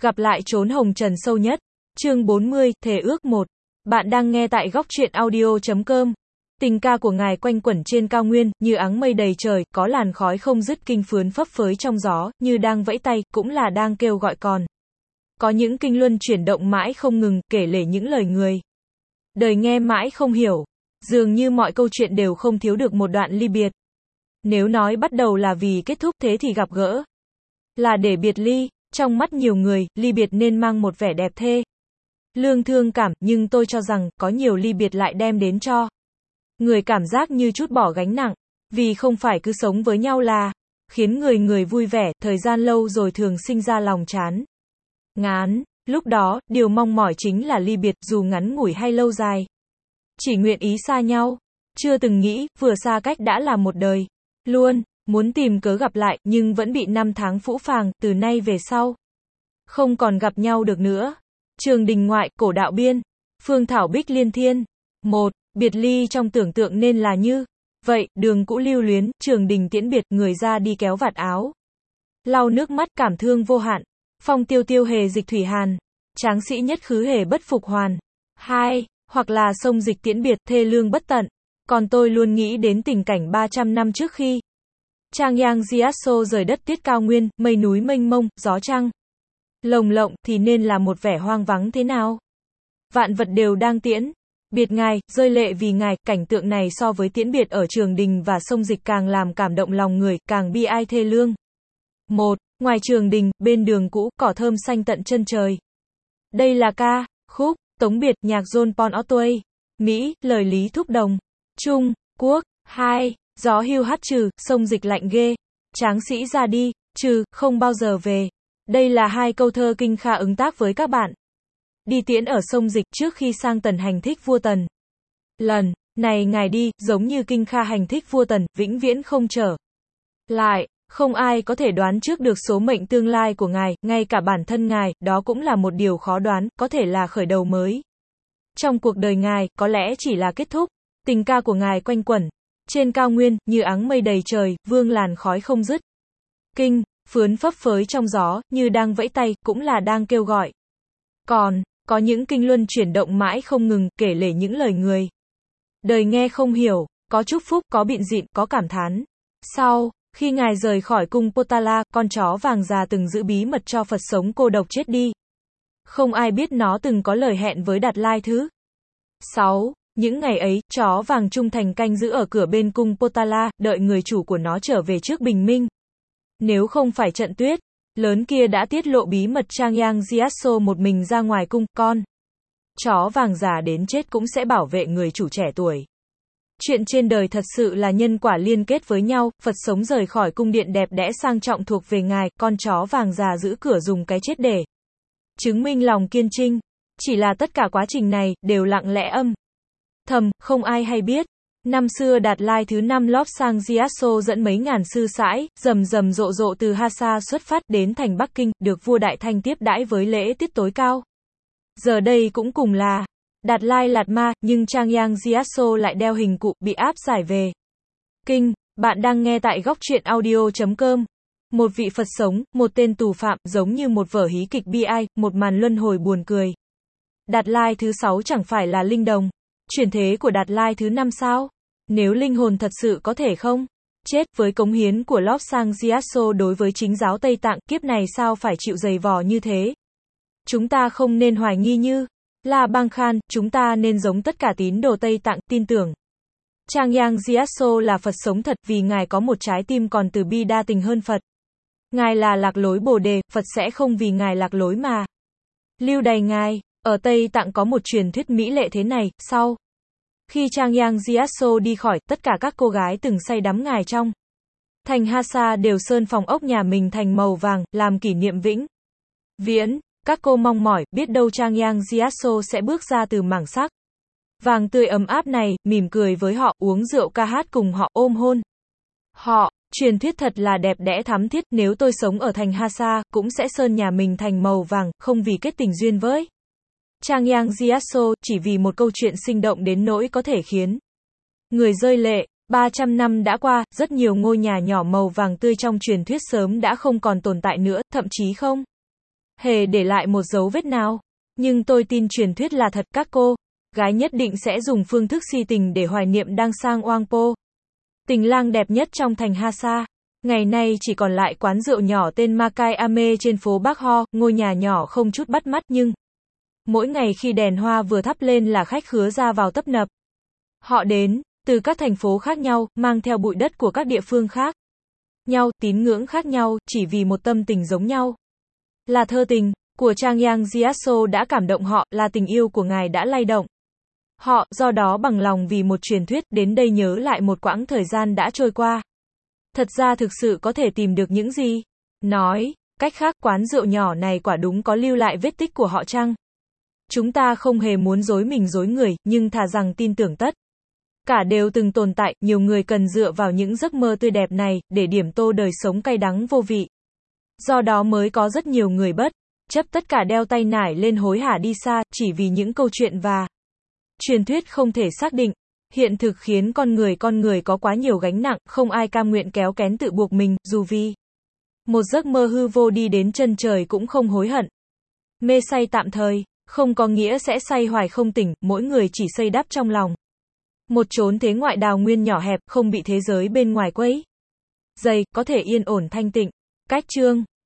Gặp lại chốn hồng trần sâu nhất. Chương 40, Thề ước 1. Bạn đang nghe tại góc truyện audio.com. Tình ca của ngài quanh quẩn trên cao nguyên, như áng mây đầy trời, có làn khói không dứt kinh phướn phấp phới trong gió, như đang vẫy tay, cũng là đang kêu gọi còn. Có những kinh luân chuyển động mãi không ngừng, kể lể những lời người. Đời nghe mãi không hiểu. Dường như mọi câu chuyện đều không thiếu được một đoạn ly biệt. Nếu nói bắt đầu là vì kết thúc, thế thì gặp gỡ là để biệt ly. Trong mắt nhiều người, ly biệt nên mang một vẻ đẹp thê lương thương cảm, nhưng tôi cho rằng, có nhiều ly biệt lại đem đến cho người cảm giác như trút bỏ gánh nặng. Vì không phải cứ sống với nhau là khiến người vui vẻ, thời gian lâu rồi thường sinh ra lòng chán ngán. Lúc đó, điều mong mỏi chính là ly biệt, dù ngắn ngủi hay lâu dài. Chỉ nguyện ý xa nhau. Chưa từng nghĩ, vừa xa cách đã là một đời. Luôn, muốn tìm cớ gặp lại, nhưng vẫn bị năm tháng phũ phàng, từ nay về sau. Không còn gặp nhau được nữa. Trường đình ngoại, cổ đạo biên. Phương thảo bích liên thiên. 1. Biệt ly trong tưởng tượng nên là như vậy, đường cũ lưu luyến, trường đình tiễn biệt, người ra đi kéo vạt áo. Lau nước mắt, cảm thương vô hạn. Phong tiêu tiêu hề dịch thủy hàn. Tráng sĩ nhất khứ hề bất phục hoàn. 2. Hoặc là sông dịch tiễn biệt, thê lương bất tận. Còn tôi luôn nghĩ đến tình cảnh 300 năm trước khi Trang Yang Jiasso rời đất tiết cao nguyên, mây núi mênh mông, gió trăng lồng lộng, thì nên là một vẻ hoang vắng thế nào. Vạn vật đều đang tiễn biệt ngài, rơi lệ vì ngài. Cảnh tượng này so với tiễn biệt ở trường đình và sông dịch càng làm cảm động lòng người, càng bi ai thê lương. 1. Ngoài trường đình, bên đường cũ, cỏ thơm xanh tận chân trời. Đây là ca khúc tống biệt, nhạc John Paul Otway. Mỹ, lời Lý Thúc Đồng. Trung Quốc. 2. Gió hưu hắt trừ, sông dịch lạnh ghê. Tráng sĩ ra đi, trừ, không bao giờ về. Đây là hai câu thơ Kinh Kha ứng tác với các bạn. Đi tiễn ở sông dịch trước khi sang Tần hành thích vua Tần. Lần này ngài đi, giống như Kinh Kha hành thích vua Tần, vĩnh viễn không trở lại. Không ai có thể đoán trước được số mệnh tương lai của ngài, ngay cả bản thân ngài, đó cũng là một điều khó đoán, có thể là khởi đầu mới. Trong cuộc đời ngài, có lẽ chỉ là kết thúc. Tình ca của ngài quanh quẩn trên cao nguyên, như áng mây đầy trời, vương làn khói không dứt. Kinh phướn phấp phới trong gió, như đang vẫy tay, cũng là đang kêu gọi. Còn có những kinh luân chuyển động mãi không ngừng, kể lể những lời người đời nghe không hiểu, có chúc phúc, có bịn dịn, có cảm thán. Sau khi ngài rời khỏi cung Potala, con chó vàng già từng giữ bí mật cho Phật sống cô độc chết đi. Không ai biết nó từng có lời hẹn với Đạt Lai thứ 6. Những ngày ấy, chó vàng trung thành canh giữ ở cửa bên cung Potala, đợi người chủ của nó trở về trước bình minh. Nếu không phải trận tuyết lớn kia đã tiết lộ bí mật Trang Yang Jiasso một mình ra ngoài cung, con chó vàng già đến chết cũng sẽ bảo vệ người chủ trẻ tuổi. Chuyện trên đời thật sự là nhân quả liên kết với nhau. Phật sống rời khỏi cung điện đẹp đẽ sang trọng thuộc về ngài, con chó vàng già giữ cửa dùng cái chết để chứng minh lòng kiên trinh. Chỉ là tất cả quá trình này đều lặng lẽ âm thầm, không ai hay biết. Năm xưa Đạt Lai thứ 5 Lobsang Jiasso dẫn mấy ngàn sư sãi, rầm rầm rộ rộ từ Hasa xuất phát đến thành Bắc Kinh, được vua Đại Thanh tiếp đãi với lễ tiết tối cao. Giờ đây cũng cùng là Đạt Lai Lạt Ma, nhưng Trang Yang Jiasso lại đeo hình cụ, bị áp giải về Kinh. Bạn đang nghe tại góc truyện audio.com. Một vị Phật sống, một tên tù phạm, giống như một vở hí kịch bi ai, một màn luân hồi buồn cười. Đạt Lai thứ 6 chẳng phải là linh đồng chuyển thế của Đạt Lai thứ 5 sao? Nếu linh hồn thật sự có thể không chết, với cống hiến của Lobsang Jiasso đối với chính giáo Tây Tạng, kiếp này sao phải chịu dày vò như thế? Chúng ta không nên hoài nghi như La Bang Khan, chúng ta nên giống tất cả tín đồ Tây Tạng, tin tưởng Trang Yang Jiasso là Phật sống thật, vì ngài có một trái tim còn từ bi đa tình hơn Phật. Ngài là lạc lối Bồ Đề, Phật sẽ không vì ngài lạc lối mà lưu đày ngài. Ở Tây Tạng có một truyền thuyết mỹ lệ thế này, sau khi Trang Yang Jiasso đi khỏi, tất cả các cô gái từng say đắm ngài trong thành Hasa đều sơn phòng ốc nhà mình thành màu vàng, làm kỷ niệm vĩnh viễn. Các cô mong mỏi, biết đâu Trang Yang Jiasso sẽ bước ra từ mảng sắc vàng tươi ấm áp này, mỉm cười với họ, uống rượu ca hát cùng họ, ôm hôn họ. Truyền thuyết thật là đẹp đẽ thắm thiết. Nếu tôi sống ở thành Hasa, cũng sẽ sơn nhà mình thành màu vàng, không vì kết tình duyên với Trang Yang Jiasso, chỉ vì một câu chuyện sinh động đến nỗi có thể khiến người rơi lệ. 300 năm đã qua, rất nhiều ngôi nhà nhỏ màu vàng tươi trong truyền thuyết sớm đã không còn tồn tại nữa, thậm chí không hề để lại một dấu vết nào. Nhưng tôi tin truyền thuyết là thật, các cô gái nhất định sẽ dùng phương thức si tình để hoài niệm Đang Sang Wangpo, tình lang đẹp nhất trong thành Hasa. Ngày nay chỉ còn lại quán rượu nhỏ tên Makai Ame trên phố Bắc Ho, ngôi nhà nhỏ không chút bắt mắt nhưng mỗi ngày khi đèn hoa vừa thắp lên là khách khứa ra vào tấp nập. Họ đến từ các thành phố khác nhau, mang theo bụi đất của các địa phương khác nhau, tín ngưỡng khác nhau, chỉ vì một tâm tình giống nhau. Là thơ tình của Chang Yang Jiaso đã cảm động họ, là tình yêu của ngài đã lay động họ, do đó bằng lòng vì một truyền thuyết, đến đây nhớ lại một quãng thời gian đã trôi qua. Thật ra thực sự có thể tìm được những gì? Nói cách khác, quán rượu nhỏ này quả đúng có lưu lại vết tích của họ chăng? Chúng ta không hề muốn dối mình dối người, nhưng thà rằng tin tưởng tất cả đều từng tồn tại, nhiều người cần dựa vào những giấc mơ tươi đẹp này, để điểm tô đời sống cay đắng vô vị. Do đó mới có rất nhiều người bất chấp tất cả đeo tay nải lên hối hả đi xa, chỉ vì những câu chuyện và truyền thuyết không thể xác định. Hiện thực khiến con người có quá nhiều gánh nặng, không ai cam nguyện kéo kén tự buộc mình, dù vì một giấc mơ hư vô đi đến chân trời cũng không hối hận. Mê say tạm thời, không có nghĩa sẽ say hoài không tỉnh, mỗi người chỉ xây đắp trong lòng một chốn thế ngoại đào nguyên nhỏ hẹp, không bị thế giới bên ngoài quấy dày, có thể yên ổn thanh tịnh. Cách chương